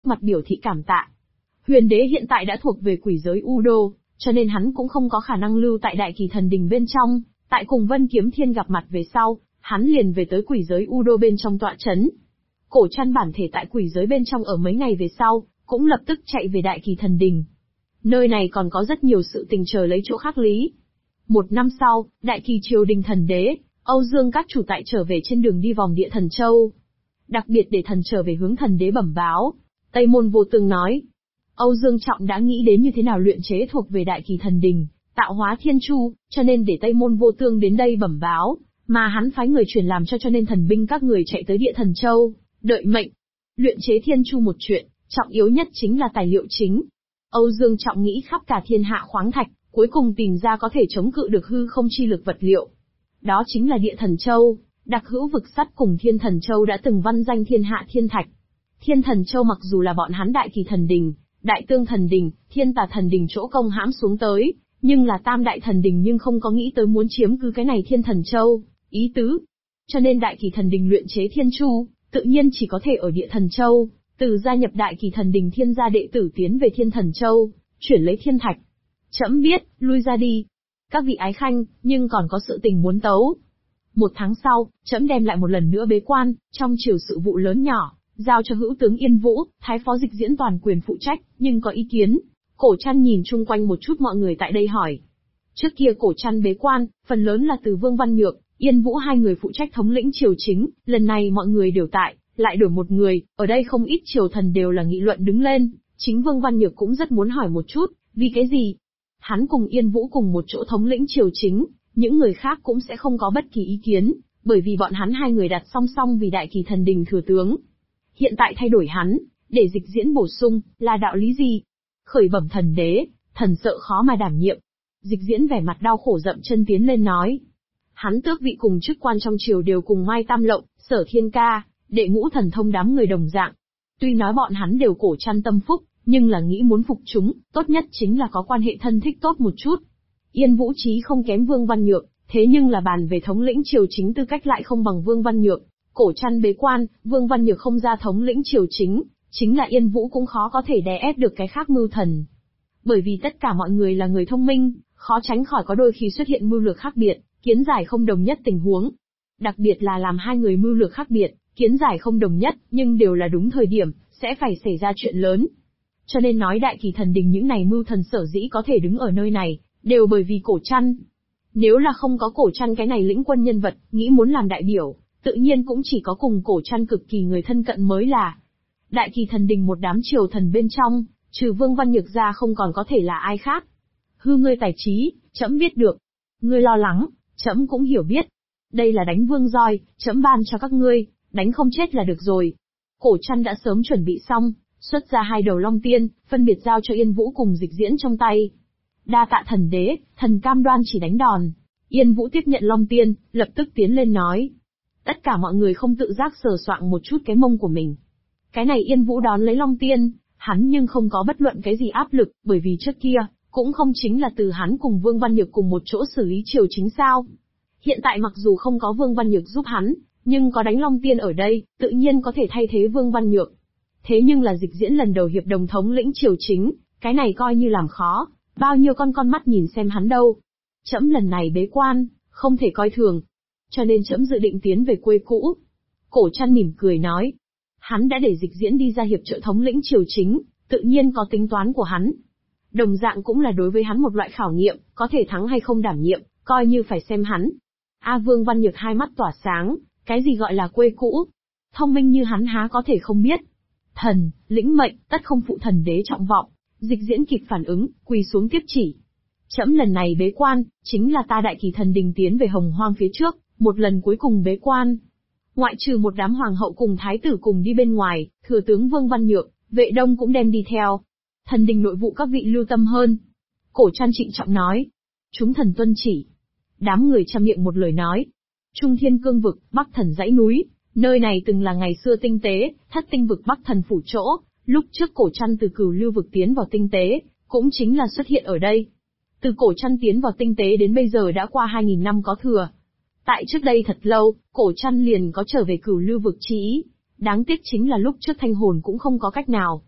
mặt biểu thị cảm tạ. Huyền đế hiện tại đã thuộc về quỷ giới U Đô, cho nên hắn cũng không có khả năng lưu tại Đại Kỳ Thần Đình bên trong, tại cùng Vân Kiếm Thiên gặp mặt về sau, hắn liền về tới quỷ giới U Đô bên trong tọa chấn. Cổ Trăn bản thể tại quỷ giới bên trong ở mấy ngày về sau, cũng lập tức chạy về Đại Kỳ Thần Đình. Nơi này còn có rất nhiều sự tình chờ lấy chỗ khắc lý. Một năm sau, Đại Kỳ Triều Đình Thần Đế, Âu Dương các chủ tại trở về trên đường đi vòng Địa Thần Châu. Đặc biệt để thần trở về hướng Thần Đế bẩm báo. Tây Môn Vô Tương nói, Âu Dương Trọng đã nghĩ đến như thế nào luyện chế thuộc về Đại Kỳ Thần Đình, tạo hóa thiên chu, cho nên để Tây Môn Vô Tương đến đây bẩm báo, mà hắn phái người truyền làm cho nên thần binh các người chạy tới Địa Thần Châu, đợi mệnh. Luyện chế thiên chu một chuyện, trọng yếu nhất chính là tài liệu chính. Âu Dương Trọng nghĩ khắp cả thiên hạ khoáng thạch, cuối cùng tìm ra có thể chống cự được hư không chi lực vật liệu. Đó chính là Địa Thần Châu, đặc hữu vực sắt cùng Thiên Thần Châu đã từng văn danh thiên hạ thiên thạch. Thiên Thần Châu mặc dù là bọn hắn Đại Kỳ Thần Đình, Đại Tương Thần Đình, Thiên Tà Thần Đình chỗ công hãm xuống tới, nhưng là Tam Đại Thần Đình nhưng không có nghĩ tới muốn chiếm cứ cái này Thiên Thần Châu, ý tứ. Cho nên Đại Kỳ Thần Đình luyện chế Thiên Chu, tự nhiên chỉ có thể ở Địa Thần Châu, từ gia nhập Đại Kỳ Thần Đình Thiên gia đệ tử tiến về Thiên Thần Châu, chuyển lấy thiên thạch. Trẫm biết, lui ra đi. Các vị ái khanh, nhưng còn có sự tình muốn tấu. Một tháng sau, trẫm đem lại một lần nữa bế quan, trong triều sự vụ lớn nhỏ, giao cho hữu tướng Yên Vũ, thái phó Dịch Diễn toàn quyền phụ trách, nhưng có ý kiến. Cổ Trăn nhìn chung quanh một chút mọi người tại đây hỏi. Trước kia Cổ Trăn bế quan, phần lớn là từ Vương Văn Nhược, Yên Vũ hai người phụ trách thống lĩnh triều chính, lần này mọi người đều tại, lại đổi một người, ở đây không ít triều thần đều là nghị luận đứng lên, chính Vương Văn Nhược cũng rất muốn hỏi một chút, vì cái gì? Hắn cùng Yên Vũ cùng một chỗ thống lĩnh triều chính, những người khác cũng sẽ không có bất kỳ ý kiến, bởi vì bọn hắn hai người đặt song song vì Đại Kỳ Thần Đình thừa tướng. Hiện tại thay đổi hắn, để Dịch Diễn bổ sung, là đạo lý gì? Khởi bẩm thần đế, thần sợ khó mà đảm nhiệm. Dịch Diễn vẻ mặt đau khổ dậm chân tiến lên nói. Hắn tước vị cùng chức quan trong triều đều cùng Mai Tam Lộng, Sở Thiên Ca, Đệ Ngũ Thần Thông đám người đồng dạng. Tuy nói bọn hắn đều Cổ Trăn tâm phúc, nhưng là nghĩ muốn phục chúng, tốt nhất chính là có quan hệ thân thích tốt một chút. Yên Vũ trí không kém Vương Văn Nhược, thế nhưng là bàn về thống lĩnh triều chính tư cách lại không bằng Vương Văn Nhược. Cổ Trăn bế quan, Vương Văn Nhược không ra thống lĩnh triều chính, chính là Yên Vũ cũng khó có thể đè ép được cái khác mưu thần. Bởi vì tất cả mọi người là người thông minh, khó tránh khỏi có đôi khi xuất hiện mưu lược khác biệt, kiến giải không đồng nhất tình huống. Đặc biệt là làm hai người mưu lược khác biệt, kiến giải không đồng nhất, nhưng đều là đúng thời điểm, sẽ phải xảy ra chuyện lớn. Cho nên nói Đại Kỳ Thần Đình những này mưu thần sở dĩ có thể đứng ở nơi này, đều bởi vì Cổ Trăn. Nếu là không có Cổ Trăn cái này lĩnh quân nhân vật, nghĩ muốn làm đại biểu, tự nhiên cũng chỉ có cùng Cổ Trăn cực kỳ người thân cận mới là. Đại Kỳ Thần Đình một đám triều thần bên trong, trừ Vương Văn Nhược ra không còn có thể là ai khác. Hư ngươi tài trí, trẫm biết được. Ngươi lo lắng, trẫm cũng hiểu biết. Đây là đánh vương roi, trẫm ban cho các ngươi, đánh không chết là được rồi. Cổ Trăn đã sớm chuẩn bị xong, xuất ra hai đầu long tiên, phân biệt giao cho Yên Vũ cùng Dịch Diễn trong tay. Đa tạ thần đế, thần cam đoan chỉ đánh đòn. Yên Vũ tiếp nhận long tiên, lập tức tiến lên nói. Tất cả mọi người không tự giác sờ soạng một chút cái mông của mình. Cái này Yên Vũ đón lấy long tiên, hắn nhưng không có bất luận cái gì áp lực, bởi vì trước kia, cũng không chính là từ hắn cùng Vương Văn Nhược cùng một chỗ xử lý triều chính sao. Hiện tại mặc dù không có Vương Văn Nhược giúp hắn, nhưng có đánh long tiên ở đây, tự nhiên có thể thay thế Vương Văn Nhược. Thế nhưng là Dịch Diễn lần đầu hiệp đồng thống lĩnh triều chính, cái này coi như làm khó, bao nhiêu con mắt nhìn xem hắn đâu. Trẫm lần này bế quan, không thể coi thường. Cho nên trẫm dự định tiến về quê cũ. Cổ Trăn mỉm cười nói. Hắn đã để Dịch Diễn đi ra hiệp trợ thống lĩnh triều chính, tự nhiên có tính toán của hắn. Đồng dạng cũng là đối với hắn một loại khảo nghiệm, có thể thắng hay không đảm nhiệm, coi như phải xem hắn. Vương Văn Nhược hai mắt tỏa sáng, cái gì gọi là quê cũ? Thông minh như hắn há có thể không biết. Thần, lĩnh mệnh, tất không phụ thần đế trọng vọng. Dịch Diễn kịp phản ứng, quỳ xuống tiếp chỉ. Trẫm lần này bế quan, chính là ta Đại Kỳ Thần Đình tiến về Hồng Hoang phía trước, một lần cuối cùng bế quan. Ngoại trừ một đám hoàng hậu cùng thái tử cùng đi bên ngoài, thừa tướng Vương Văn Nhược, Vệ Đông cũng đem đi theo. Thần đình nội vụ các vị lưu tâm hơn. Cổ Trăn trịnh trọng nói. Chúng thần tuân chỉ. Đám người chăm miệng một lời nói. Trung Thiên Cương vực, Bắc Thần dãy núi, nơi này từng là ngày xưa tinh tế, Thất Tinh vực Bắc Thần phủ chỗ, lúc trước Cổ Trăn từ Cửu Lưu vực tiến vào tinh tế, cũng chính là xuất hiện ở đây. Từ Cổ Trăn tiến vào tinh tế đến bây giờ đã qua 2000 năm có thừa. Tại trước đây thật lâu, Cổ Trăn liền có trở về Cửu Lưu vực chí ý. Đáng tiếc chính là lúc trước thanh hồn cũng không có cách nào.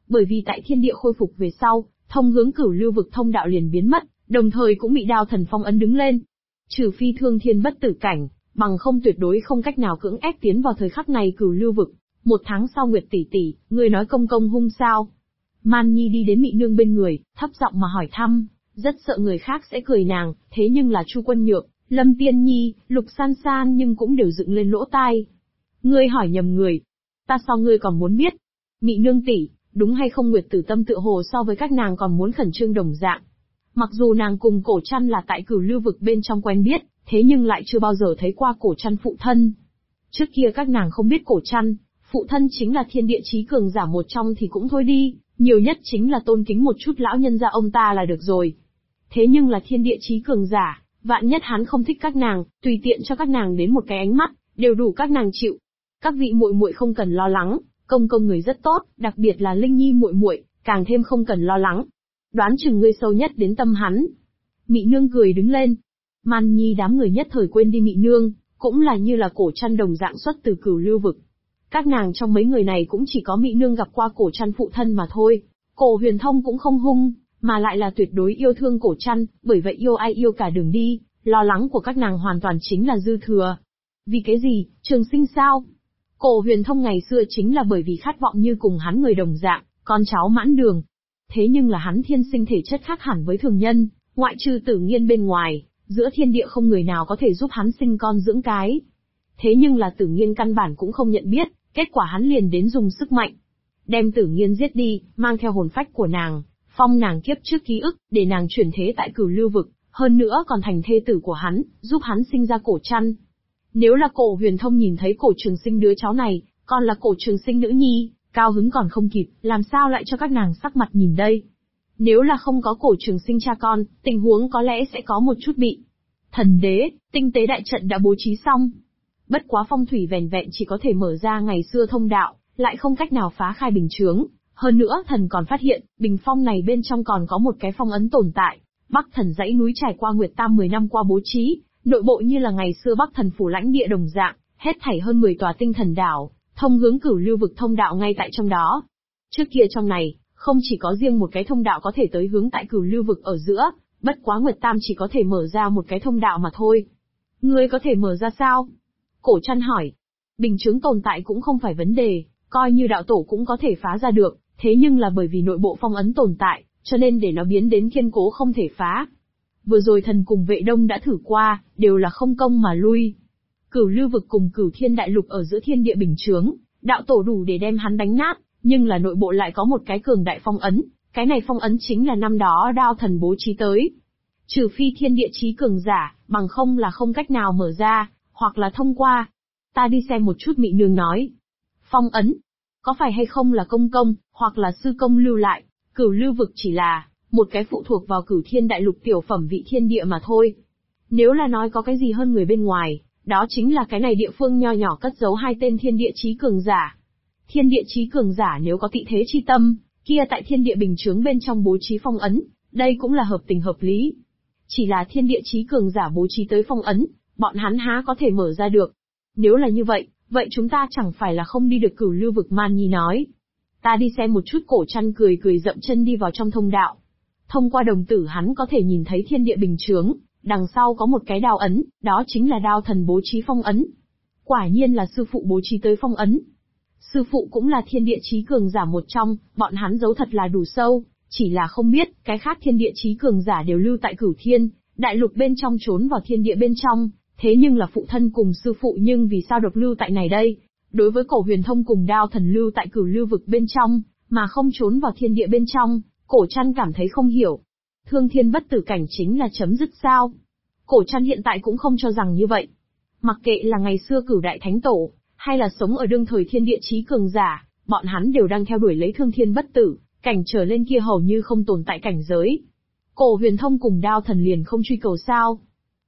Bởi vì tại thiên địa khôi phục về sau, thông hướng cửu lưu vực thông đạo liền biến mất, đồng thời cũng bị đao thần phong ấn đứng lên. Trừ phi thương thiên bất tử cảnh, bằng không tuyệt đối không cách nào cưỡng ép tiến vào thời khắc này cửu lưu vực. 1 tháng sau Nguyệt tỷ tỷ, ngươi nói công công hung sao? Man Nhi đi đến Mị Nương bên người, thấp giọng mà hỏi thăm, rất sợ người khác sẽ cười nàng, thế nhưng là Chu Quân Nhược, Lâm Tiên Nhi, Lục San San nhưng cũng đều dựng lên lỗ tai. Ngươi hỏi nhầm người. Ta so ngươi còn muốn biết. Mị Nương tỷ, đúng hay không Nguyệt Tử Tâm tựa hồ so với các nàng còn muốn khẩn trương đồng dạng. Mặc dù nàng cùng Cổ Trăn là tại cửu lưu vực bên trong quen biết, thế nhưng lại chưa bao giờ thấy qua Cổ Trăn phụ thân. Trước kia các nàng không biết Cổ Trăn, phụ thân chính là thiên địa chí cường giả một trong thì cũng thôi đi, nhiều nhất chính là tôn kính một chút lão nhân gia ông ta là được rồi. Thế nhưng là thiên địa chí cường giả, vạn nhất hắn không thích các nàng, tùy tiện cho các nàng đến một cái ánh mắt, đều đủ các nàng chịu. Các vị muội muội không cần lo lắng, công công người rất tốt, đặc biệt là Linh Nhi muội muội, càng thêm không cần lo lắng. Đoán chừng ngươi sâu nhất đến tâm hắn. Mị Nương cười đứng lên. Man Nhi đám người nhất thời quên đi Mị Nương, cũng là như là Cổ Trăn đồng dạng xuất từ cửu lưu vực. Các nàng trong mấy người này cũng chỉ có Mị Nương gặp qua Cổ Trăn phụ thân mà thôi. Cổ Huyền Thông cũng không hung, mà lại là tuyệt đối yêu thương Cổ Trăn, bởi vậy yêu ai yêu cả đường đi, lo lắng của các nàng hoàn toàn chính là dư thừa. Vì cái gì, Trường Sinh sao? Cổ Huyền Thông ngày xưa chính là bởi vì khát vọng như cùng hắn người đồng dạng, con cháu mãn đường. Thế nhưng là hắn thiên sinh thể chất khác hẳn với thường nhân, ngoại trừ Tử Nghiên bên ngoài, giữa thiên địa không người nào có thể giúp hắn sinh con dưỡng cái. Thế nhưng là Tử Nghiên căn bản cũng không nhận biết, kết quả hắn liền đến dùng sức mạnh. Đem Tử Nghiên giết đi, mang theo hồn phách của nàng, phong nàng kiếp trước ký ức, để nàng chuyển thế tại cửu lưu vực, hơn nữa còn thành thê tử của hắn, giúp hắn sinh ra Cổ Trăn. Nếu là Cổ Huyền Thông nhìn thấy Cổ Trường Sinh đứa cháu này, còn là Cổ Trường Sinh nữ nhi, cao hứng còn không kịp, làm sao lại cho các nàng sắc mặt nhìn đây? Nếu là không có Cổ Trường Sinh cha con, tình huống có lẽ sẽ có một chút bị. Thần đế, tinh tế đại trận đã bố trí xong. Bất quá phong thủy vẻn vẹn chỉ có thể mở ra ngày xưa thông đạo, lại không cách nào phá khai bình chướng. Hơn nữa thần còn phát hiện, bình phong này bên trong còn có một cái phong ấn tồn tại. Bắc Thần dãy núi trải qua Nguyệt Tam 10 năm qua bố trí, nội bộ như là ngày xưa Bắc Thần phủ lãnh địa đồng dạng, hết thảy hơn 10 tòa tinh thần đảo, thông hướng cửu lưu vực thông đạo ngay tại trong đó. Trước kia trong này, không chỉ có riêng một cái thông đạo có thể tới hướng tại cửu lưu vực ở giữa, bất quá Nguyệt Tam chỉ có thể mở ra một cái thông đạo mà thôi. Ngươi có thể mở ra sao? Cổ Trăn hỏi. Bình chướng tồn tại cũng không phải vấn đề, coi như đạo tổ cũng có thể phá ra được, thế nhưng là bởi vì nội bộ phong ấn tồn tại, cho nên để nó biến đến kiên cố không thể phá. Vừa rồi thần cùng Vệ Đông đã thử qua, đều là không công mà lui. Cửu lưu vực cùng Cửu Thiên đại lục ở giữa thiên địa bình chướng, đạo tổ đủ để đem hắn đánh nát, nhưng là nội bộ lại có một cái cường đại phong ấn, cái này phong ấn chính là năm đó đao thần bố trí tới. Trừ phi thiên địa chí cường giả, bằng không là không cách nào mở ra, hoặc là thông qua. Ta đi xem một chút, Mị Nương nói. Phong ấn, có phải hay không là công công, hoặc là sư công lưu lại, cửu lưu vực chỉ là một cái phụ thuộc vào Cửu Thiên đại lục tiểu phẩm vị thiên địa mà thôi. Nếu là nói có cái gì hơn người bên ngoài, đó chính là cái này địa phương nho nhỏ cất giấu 2 tên thiên địa chí cường giả. Thiên địa chí cường giả nếu có tị thế chi tâm, kia tại thiên địa bình chướng bên trong bố trí phong ấn, đây cũng là hợp tình hợp lý. Chỉ là thiên địa chí cường giả bố trí tới phong ấn, bọn hắn há có thể mở ra được. Nếu là như vậy, vậy chúng ta chẳng phải là không đi được cửu lưu vực. Man Nhi nói. Ta đi xem một chút. Cổ Trăn cười cười dậm chân đi vào trong thông đạo. Thông qua đồng tử hắn có thể nhìn thấy thiên địa bình chướng, đằng sau có một cái đao ấn, đó chính là đao thần bố trí phong ấn. Quả nhiên là sư phụ bố trí tới phong ấn. Sư phụ cũng là thiên địa chí cường giả một trong, bọn hắn giấu thật là đủ sâu, chỉ là không biết, cái khác thiên địa chí cường giả đều lưu tại Cửu Thiên đại lục bên trong trốn vào thiên địa bên trong, thế nhưng là phụ thân cùng sư phụ nhưng vì sao được lưu tại này đây? Đối với Cổ Huyền Thông cùng đao thần lưu tại cửu lưu vực bên trong, mà không trốn vào thiên địa bên trong, Cổ Trăn cảm thấy không hiểu. Thương thiên bất tử cảnh chính là chấm dứt sao? Cổ Trăn hiện tại cũng không cho rằng như vậy. Mặc kệ là ngày xưa Cửu Đại Thánh Tổ, hay là sống ở đương thời thiên địa chí cường giả, bọn hắn đều đang theo đuổi lấy thương thiên bất tử, cảnh trở lên kia hầu như không tồn tại cảnh giới. Cổ Huyền Thông cùng đao thần liền không truy cầu sao?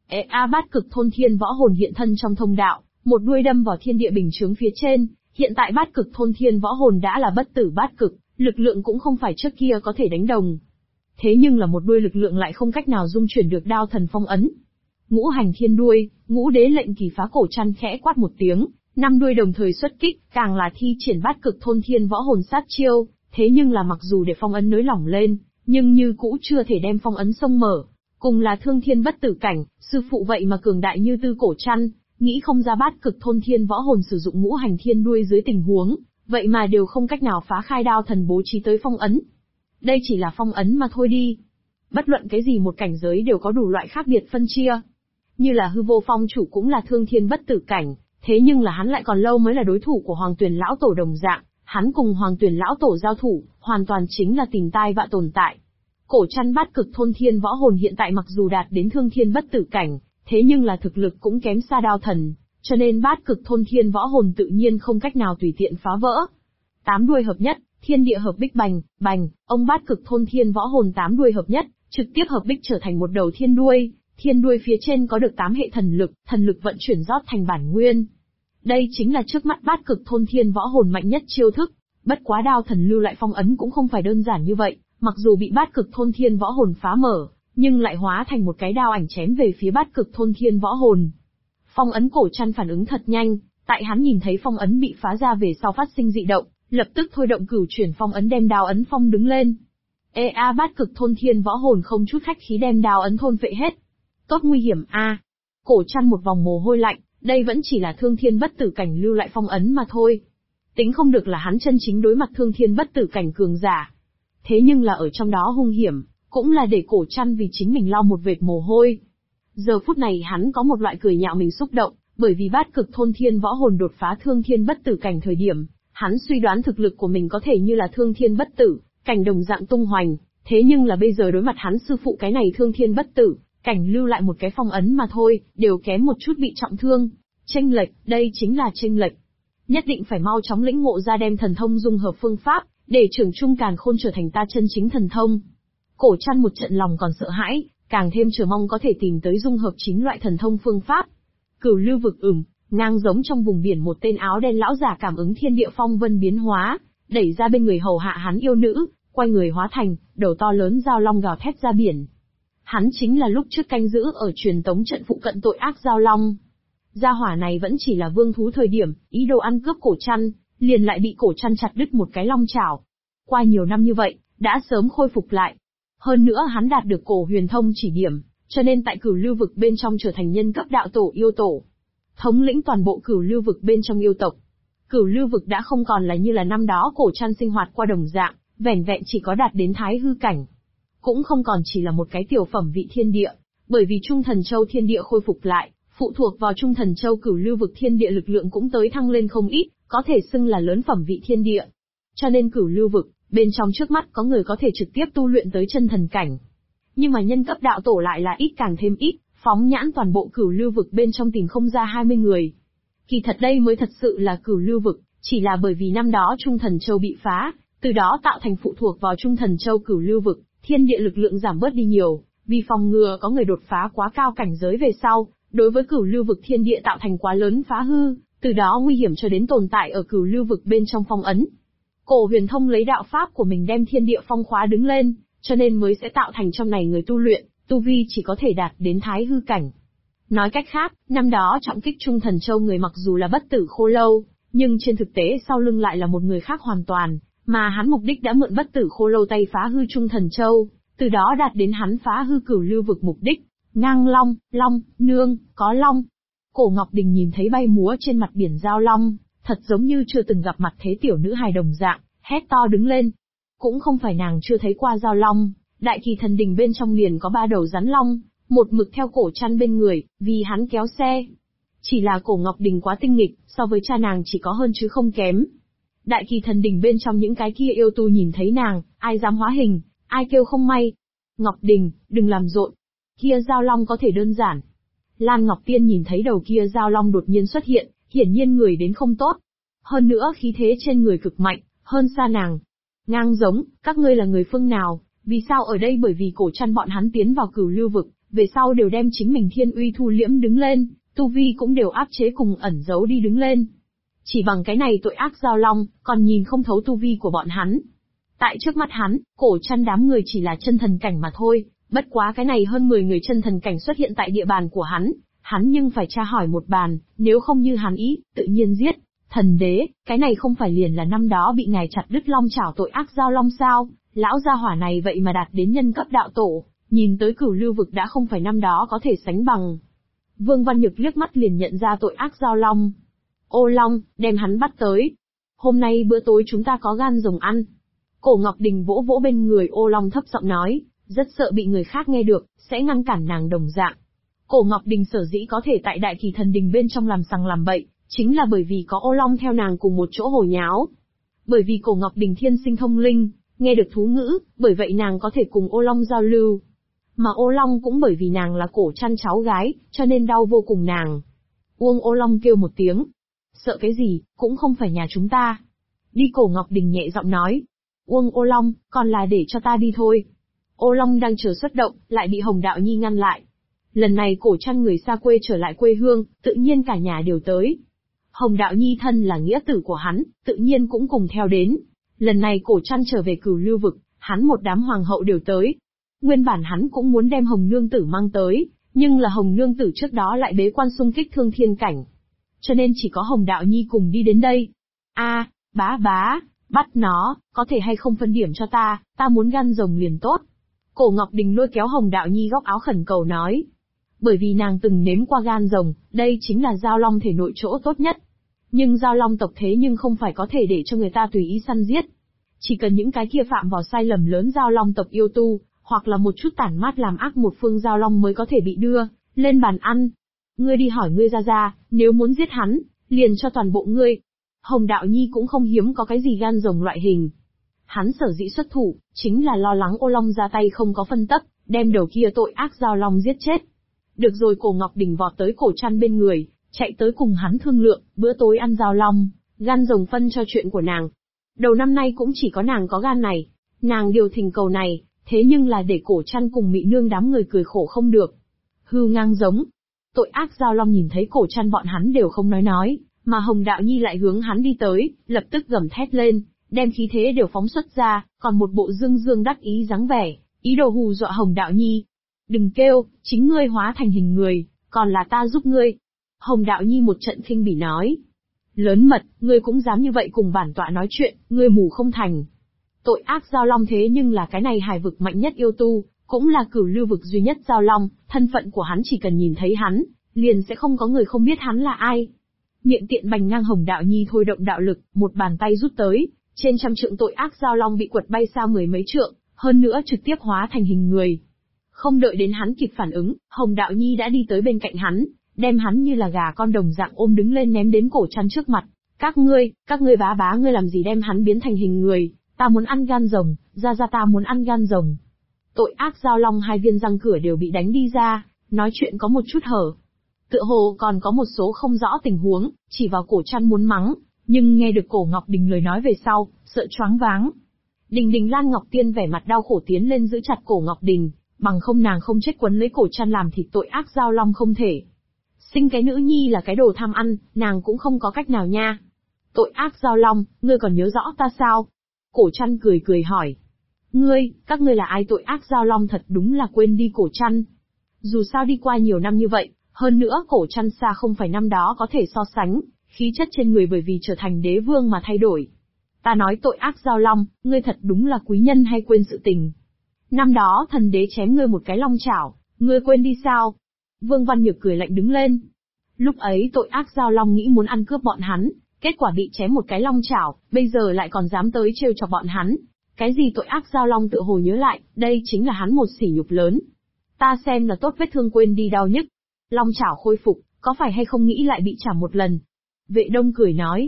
Bát cực thôn thiên võ hồn hiện thân trong thông đạo, một đuôi đâm vào thiên địa bình chướng phía trên, hiện tại bát cực thôn thiên võ hồn đã là bất tử bát cực, lực lượng cũng không phải trước kia có thể đánh đồng. Thế nhưng là một đuôi lực lượng lại không cách nào dung chuyển được đao thần phong ấn. Ngũ hành thiên đuôi, ngũ đế lệnh kỳ phá. Cổ Trăn khẽ quát một tiếng, 5 đuôi đồng thời xuất kích, càng là thi triển bát cực thôn thiên võ hồn sát chiêu, thế nhưng là mặc dù để phong ấn nới lỏng lên, nhưng như cũ chưa thể đem phong ấn xông mở. Cùng là thương thiên bất tử cảnh, sư phụ vậy mà cường đại như Tư Cổ Trăn, nghĩ không ra Bát Cực Thôn Thiên Võ Hồn sử dụng ngũ hành thiên đuôi dưới tình huống, vậy mà đều không cách nào phá khai đao thần bố trí tới phong ấn. Đây chỉ là phong ấn mà thôi đi. Bất luận cái gì một cảnh giới đều có đủ loại khác biệt phân chia. Như là Hư Vô Phong chủ cũng là thương thiên bất tử cảnh, thế nhưng là hắn lại còn lâu mới là đối thủ của Hoàng Tuyền lão tổ đồng dạng, hắn cùng Hoàng Tuyền lão tổ giao thủ, hoàn toàn chính là tìm tai vạ tồn tại. Cổ Trăn Bát Cực Thôn Thiên Võ Hồn hiện tại mặc dù đạt đến thương thiên bất tử cảnh, thế nhưng là thực lực cũng kém xa đao thần, cho nên Bát Cực Thôn Thiên Võ Hồn tự nhiên không cách nào tùy tiện phá vỡ. Tám đuôi hợp nhất, thiên địa hợp bích bành, bành, ông Bát Cực Thôn Thiên Võ Hồn tám đuôi hợp nhất, trực tiếp hợp bích trở thành một đầu thiên đuôi phía trên có được 8 hệ thần lực vận chuyển rót thành bản nguyên. Đây chính là trước mắt Bát Cực Thôn Thiên Võ Hồn mạnh nhất chiêu thức, bất quá đao thần lưu lại phong ấn cũng không phải đơn giản như vậy, mặc dù bị Bát Cực Thôn Thiên Võ Hồn phá mở, nhưng lại hóa thành một cái đao ảnh chém về phía Bát Cực Thôn Thiên Võ Hồn. Phong ấn Cổ Trăn phản ứng thật nhanh, tại hắn nhìn thấy phong ấn bị phá ra về sau phát sinh dị động, lập tức thôi động cửu chuyển phong ấn đem đao ấn phong đứng lên. Bát Cực Thôn Thiên Võ Hồn không chút khách khí đem đao ấn thôn phệ hết. Tốt nguy hiểm a. Cổ Trăn một vòng mồ hôi lạnh, đây vẫn chỉ là thương thiên bất tử cảnh lưu lại phong ấn mà thôi. Tính không được là hắn chân chính đối mặt thương thiên bất tử cảnh cường giả. Thế nhưng là ở trong đó hung hiểm, cũng là để Cổ Trăn vì chính mình lau một vệt mồ hôi. Giờ phút này hắn có một loại cười nhạo mình xúc động, bởi vì Bát Cực Thôn Thiên Võ Hồn đột phá thương thiên bất tử cảnh thời điểm, hắn suy đoán thực lực của mình có thể như là thương thiên bất tử cảnh đồng dạng tung hoành, thế nhưng là bây giờ đối mặt hắn sư phụ cái này thương thiên bất tử cảnh lưu lại một cái phong ấn mà thôi, đều kém một chút bị trọng thương. Chênh lệch, đây chính là chênh lệch. Nhất định phải mau chóng lĩnh ngộ ra đem thần thông dung hợp phương pháp, để trưởng trung càn khôn trở thành ta chân chính thần thông. Cổ Trăn một trận lòng còn sợ hãi, càng thêm chờ mong có thể tìm tới dung hợp chính loại thần thông phương pháp. Cửu lưu vực ngang giống trong vùng biển một tên áo đen lão giả cảm ứng thiên địa phong vân biến hóa, đẩy ra bên người hầu hạ hắn yêu nữ, quay người hóa thành đầu to lớn giao long gào thét ra biển. Hắn chính là lúc trước canh giữ ở truyền tống trận phụ cận tội ác giao long. Gia hỏa này vẫn chỉ là vương thú thời điểm, ý đồ ăn cướp Cổ Trăn, liền lại bị Cổ Trăn chặt đứt một cái long chảo. Qua nhiều năm như vậy, đã sớm khôi phục lại. Hơn nữa hắn đạt được Cổ Huyền Thông chỉ điểm, cho nên tại cửu lưu vực bên trong trở thành nhân cấp đạo tổ yêu tổ. Thống lĩnh toàn bộ cửu lưu vực bên trong yêu tộc. Cửu lưu vực đã không còn là như là năm đó Cổ Trăn sinh hoạt qua đồng dạng, vẻn vẹn chỉ có đạt đến thái hư cảnh. Cũng không còn chỉ là một cái tiểu phẩm vị thiên địa, bởi vì Trung Thần Châu thiên địa khôi phục lại, phụ thuộc vào Trung Thần Châu cửu lưu vực thiên địa lực lượng cũng tới thăng lên không ít, có thể xưng là lớn phẩm vị thiên địa. Cho nên cửu lưu vực, bên trong trước mắt có người có thể trực tiếp tu luyện tới chân thần cảnh. Nhưng mà nhân cấp đạo tổ lại là ít càng thêm ít, phóng nhãn toàn bộ cửu lưu vực bên trong tìm không ra 20 người. Kỳ thật đây mới thật sự là cửu lưu vực, chỉ là bởi vì năm đó Trung Thần Châu bị phá, từ đó tạo thành phụ thuộc vào Trung Thần Châu cửu lưu vực, thiên địa lực lượng giảm bớt đi nhiều, vì phòng ngừa có người đột phá quá cao cảnh giới về sau, đối với cửu lưu vực thiên địa tạo thành quá lớn phá hư, từ đó nguy hiểm cho đến tồn tại ở cửu lưu vực bên trong phong ấn. Cổ Huyền Thông lấy đạo pháp của mình đem thiên địa phong khóa đứng lên, cho nên mới sẽ tạo thành trong này người tu luyện, tu vi chỉ có thể đạt đến thái hư cảnh. Nói cách khác, năm đó trọng kích Trung Thần Châu người mặc dù là bất tử khô lâu, nhưng trên thực tế sau lưng lại là một người khác hoàn toàn, mà hắn mục đích đã mượn bất tử khô lâu tay phá hư Trung Thần Châu, từ đó đạt đến hắn phá hư cửu lưu vực mục đích. Ngang long, nương, có long. Cổ Ngọc Đình nhìn thấy bay múa trên mặt biển giao long, thật giống như chưa từng gặp mặt thế tiểu nữ hài đồng dạng, hét to đứng lên. Cũng không phải nàng chưa thấy qua giao long, Đại Kỳ Thần Đình bên trong liền có 3 đầu rắn long, một mực theo Cổ Trăn bên người, vì hắn kéo xe. Chỉ là Cổ Ngọc Đình quá tinh nghịch, so với cha nàng chỉ có hơn chứ không kém. Đại Kỳ Thần Đình bên trong những cái kia yêu tu nhìn thấy nàng, ai dám hóa hình, ai kêu không may. Ngọc Đình, đừng làm rộn. Kia giao long có thể đơn giản. Lan Ngọc Tiên nhìn thấy đầu kia giao long đột nhiên xuất hiện, hiển nhiên người đến không tốt. Hơn nữa khí thế trên người cực mạnh, hơn xa nàng. Ngang giống, các ngươi là người phương nào, vì sao ở đây? Bởi vì Cổ Trăn bọn hắn tiến vào cửu lưu vực, về sau đều đem chính mình thiên uy thu liễm đứng lên, tu vi cũng đều áp chế cùng ẩn giấu đi đứng lên. Chỉ bằng cái này tội ác giao long, còn nhìn không thấu tu vi của bọn hắn. Tại trước mắt hắn, Cổ Trăn đám người chỉ là chân thần cảnh mà thôi, bất quá cái này hơn 10 người chân thần cảnh xuất hiện tại địa bàn của hắn nhưng phải tra hỏi một bàn, nếu không như hắn ý, tự nhiên giết. Thần đế, cái này không phải liền là năm đó bị ngài chặt đứt long chảo tội ác giao long sao? Lão gia hỏa này vậy mà đạt đến nhân cấp đạo tổ, nhìn tới cửu lưu vực đã không phải năm đó có thể sánh bằng. Vương Văn Nhược liếc mắt liền nhận ra tội ác giao long. Ô Long, đem hắn bắt tới. Hôm nay bữa tối chúng ta có gan rồng ăn. Cổ Ngọc Đình vỗ vỗ bên người Ô Long thấp giọng nói, rất sợ bị người khác nghe được, sẽ ngăn cản nàng đồng dạng. Cổ Ngọc Đình sở dĩ có thể tại Đại Kỳ Thần Đình bên trong làm sằng làm bậy, chính là bởi vì có Ô Long theo nàng cùng một chỗ hồ nháo. Bởi vì Cổ Ngọc Đình thiên sinh thông linh, nghe được thú ngữ, bởi vậy nàng có thể cùng Ô Long giao lưu. Mà Ô Long cũng bởi vì nàng là Cổ Trăn cháu gái, cho nên đau vô cùng nàng. Uông Ô Long kêu một tiếng. Sợ cái gì, cũng không phải nhà chúng ta. Đi. Cổ Ngọc Đình nhẹ giọng nói. Uông Ô Long, còn là để cho ta đi thôi. Ô Long đang chờ xuất động, lại bị Hồng Đạo Nhi ngăn lại. Lần này Cổ Trăn người xa quê trở lại quê hương, tự nhiên cả nhà đều tới. Hồng Đạo Nhi thân là nghĩa tử của hắn, tự nhiên cũng cùng theo đến. Lần này Cổ Trăn trở về cửu lưu vực, hắn một đám hoàng hậu đều tới. Nguyên bản hắn cũng muốn đem Hồng Nương Tử mang tới, nhưng là Hồng Nương Tử trước đó lại bế quan xung kích thương thiên cảnh. Cho nên chỉ có Hồng Đạo Nhi cùng đi đến đây. Bá, bắt nó, có thể hay không phân điểm cho ta muốn gan rồng liền tốt. Cổ Ngọc Đình lôi kéo Hồng Đạo Nhi góc áo khẩn cầu nói. Bởi vì nàng từng nếm qua gan rồng, đây chính là giao long thể nội chỗ tốt nhất. Nhưng giao long tộc thế nhưng không phải có thể để cho người ta tùy ý săn giết. Chỉ cần những cái kia phạm vào sai lầm lớn giao long tộc yêu tu, hoặc là một chút tản mát làm ác một phương giao long mới có thể bị đưa lên bàn ăn. Ngươi đi hỏi ngươi ra, nếu muốn giết hắn, liền cho toàn bộ ngươi. Hồng Đạo Nhi cũng không hiếm có cái gì gan rồng loại hình. Hắn sở dĩ xuất thủ, chính là lo lắng Ô Long ra tay không có phân tấp, đem đầu kia tội ác giao long giết chết. Được rồi. Cổ Ngọc Đình vọt tới Cổ Trăn bên người, chạy tới cùng hắn thương lượng, bữa tối ăn giao long, gan rồng phân cho chuyện của nàng. Đầu năm nay cũng chỉ có nàng có gan này, nàng điều thỉnh cầu này, thế nhưng là để Cổ Trăn cùng Mị Nương đám người cười khổ không được. Hư ngang giống. Tội ác giao long nhìn thấy Cổ Trăn bọn hắn đều không nói, mà Hồng Đạo Nhi lại hướng hắn đi tới, lập tức gầm thét lên, đem khí thế đều phóng xuất ra, còn một bộ dương đắc ý dáng vẻ, ý đồ hù dọa Hồng Đạo Nhi. Đừng kêu, chính ngươi hóa thành hình người, còn là ta giúp ngươi. Hồng Đạo Nhi một trận khinh bỉ nói. Lớn mật, ngươi cũng dám như vậy cùng bản tọa nói chuyện, ngươi mù không thành. Tội ác giao long thế nhưng là cái này hài vực mạnh nhất yêu tu, cũng là cửu lưu vực duy nhất giao long, thân phận của hắn chỉ cần nhìn thấy hắn, liền sẽ không có người không biết hắn là ai. Miệng tiện bành ngang. Hồng Đạo Nhi thôi động đạo lực, một bàn tay rút tới, trên trăm trượng tội ác giao long bị quật bay xa mười mấy trượng, hơn nữa trực tiếp hóa thành hình người. Không đợi đến hắn kịp phản ứng, Hồng Đạo Nhi đã đi tới bên cạnh hắn, đem hắn như là gà con đồng dạng ôm đứng lên ném đến Cổ Trăn trước mặt. Các ngươi bá ngươi làm gì đem hắn biến thành hình người, ta muốn ăn gan rồng, ra ta muốn ăn gan rồng. Tội ác giao long hai viên răng cửa đều bị đánh đi ra, nói chuyện có một chút hở. Tựa hồ còn có một số không rõ tình huống, chỉ vào Cổ Trăn muốn mắng, nhưng nghe được Cổ Ngọc Đình lời nói về sau, sợ choáng váng. Đình Lan Ngọc Tiên vẻ mặt đau khổ tiến lên giữ chặt Cổ Ngọc Đình, bằng không nàng không chết quấn lấy Cổ Trăn làm thịt tội ác giao long không thể. Sinh cái nữ nhi là cái đồ tham ăn, nàng cũng không có cách nào nha. Tội ác giao long, ngươi còn nhớ rõ ta sao? Cổ Trăn cười hỏi. Các ngươi là ai? Tội ác giao long thật đúng là quên đi Cổ Trăn. Dù sao đi qua nhiều năm như vậy, hơn nữa Cổ Trăn xa không phải năm đó có thể so sánh, khí chất trên người bởi vì trở thành đế vương mà thay đổi. Ta nói tội ác giao long, ngươi thật đúng là quý nhân hay quên sự tình. Năm đó thần đế chém ngươi một cái long chảo, ngươi quên đi sao? Vương Văn Nhược cười lạnh đứng lên. Lúc ấy tội ác giao long nghĩ muốn ăn cướp bọn hắn, kết quả bị chém một cái long chảo, bây giờ lại còn dám tới trêu chọc bọn hắn. Cái gì tội ác giao long tự hồ nhớ lại, đây chính là hắn một sỉ nhục lớn. Ta xem là tốt vết thương quên đi đau nhức. Long chảo khôi phục, có phải hay không nghĩ lại bị chảo một lần? Vệ Đông cười nói.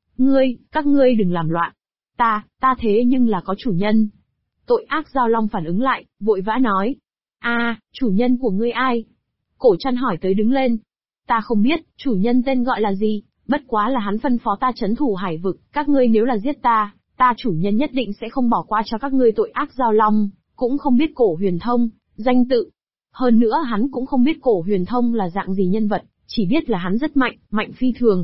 Các ngươi đừng làm loạn. Ta thế nhưng là có chủ nhân. Tội ác giao long phản ứng lại, vội vã nói. Chủ nhân của ngươi ai? Cổ Trăn hỏi tới đứng lên. Ta không biết, chủ nhân tên gọi là gì, bất quá là hắn phân phó ta trấn thủ hải vực, các ngươi nếu là giết ta chủ nhân nhất định sẽ không bỏ qua cho các ngươi. Tội ác giao long, cũng không biết Cổ Huyền Thông, danh tự. Hơn nữa hắn cũng không biết Cổ Huyền Thông là dạng gì nhân vật, chỉ biết là hắn rất mạnh, mạnh phi thường.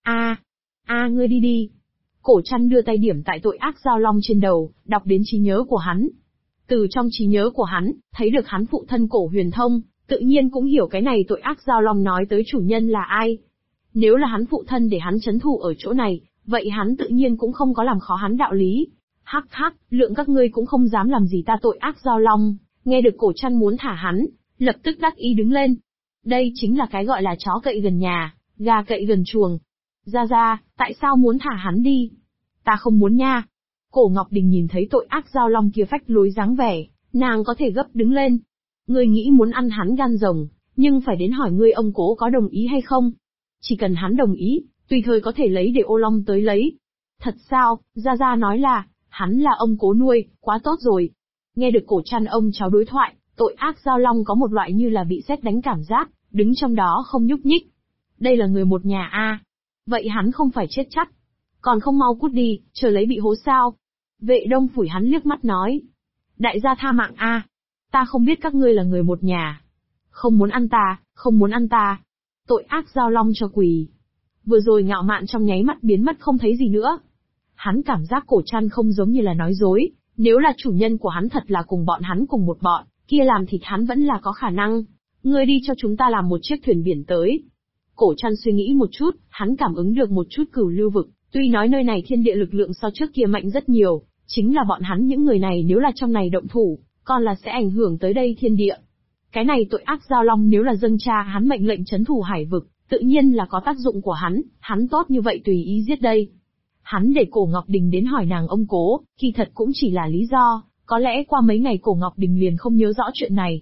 Ngươi đi. Cổ Trăn đưa tay điểm tại tội ác giao long trên đầu, đọc đến trí nhớ của hắn. Từ trong trí nhớ của hắn, thấy được hắn phụ thân Cổ Huyền Thông, tự nhiên cũng hiểu cái này tội ác giao long nói tới chủ nhân là ai. Nếu là hắn phụ thân để hắn trấn thủ ở chỗ này, vậy hắn tự nhiên cũng không có làm khó hắn đạo lý. Hắc hắc, lượng các ngươi cũng không dám làm gì ta tội ác Giao Long. Nghe được Cổ Trăn muốn thả hắn, lập tức đắc ý đứng lên. Đây chính là cái gọi là chó cậy gần nhà, gà cậy gần chuồng. Ra, tại sao muốn thả hắn đi? Ta không muốn nha. Cổ Ngọc Đình nhìn thấy tội ác Giao Long kia phách lối dáng vẻ, nàng có thể gấp đứng lên. Ngươi nghĩ muốn ăn hắn gan rồng, nhưng phải đến hỏi ngươi ông cố có đồng ý hay không? Chỉ cần hắn đồng ý, tùy thời có thể lấy để ô long tới lấy. Thật sao? Gia nói là, hắn là ông cố nuôi, quá tốt rồi. Nghe được Cổ Trăn ông cháu đối thoại, tội ác Giao Long có một loại như là bị sét đánh cảm giác, đứng trong đó không nhúc nhích. Đây là người một nhà a. Vậy hắn không phải chết chắc. Còn không mau cút đi, chờ lấy bị hố sao? Vệ Đông phủi hắn liếc mắt nói. Đại gia tha mạng a. Ta không biết các ngươi là người một nhà. Không muốn ăn ta, không muốn ăn ta. Tội ác Giao Long cho quỳ. Vừa rồi ngạo mạn trong nháy mắt biến mất không thấy gì nữa. Hắn cảm giác Cổ Trăn không giống như là nói dối, nếu là chủ nhân của hắn thật là cùng bọn hắn cùng một bọn, kia làm thịt hắn vẫn là có khả năng. Ngươi đi cho chúng ta làm một chiếc thuyền biển tới. Cổ Trăn suy nghĩ một chút, hắn cảm ứng được một chút cửu lưu vực, tuy nói nơi này thiên địa lực lượng so trước kia mạnh rất nhiều, chính là bọn hắn những người này nếu là trong này động thủ, còn là sẽ ảnh hưởng tới đây thiên địa. Cái này tội ác Giao Long nếu là dâng cha hắn mệnh lệnh trấn thủ hải vực, tự nhiên là có tác dụng của hắn tốt như vậy tùy ý giết đây. Hắn để Cổ Ngọc Đình đến hỏi nàng ông cố, kỳ thật cũng chỉ là lý do, có lẽ qua mấy ngày Cổ Ngọc Đình liền không nhớ rõ chuyện này.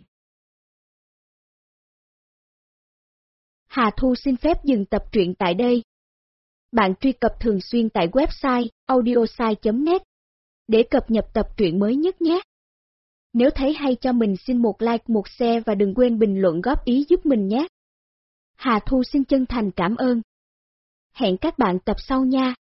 Hà Thu xin phép dừng tập truyện tại đây. Bạn truy cập thường xuyên tại website audiosai.net để cập nhật tập truyện mới nhất nhé. Nếu thấy hay cho mình xin một like, một share và đừng quên bình luận góp ý giúp mình nhé. Hà Thu xin chân thành cảm ơn. Hẹn các bạn tập sau nha.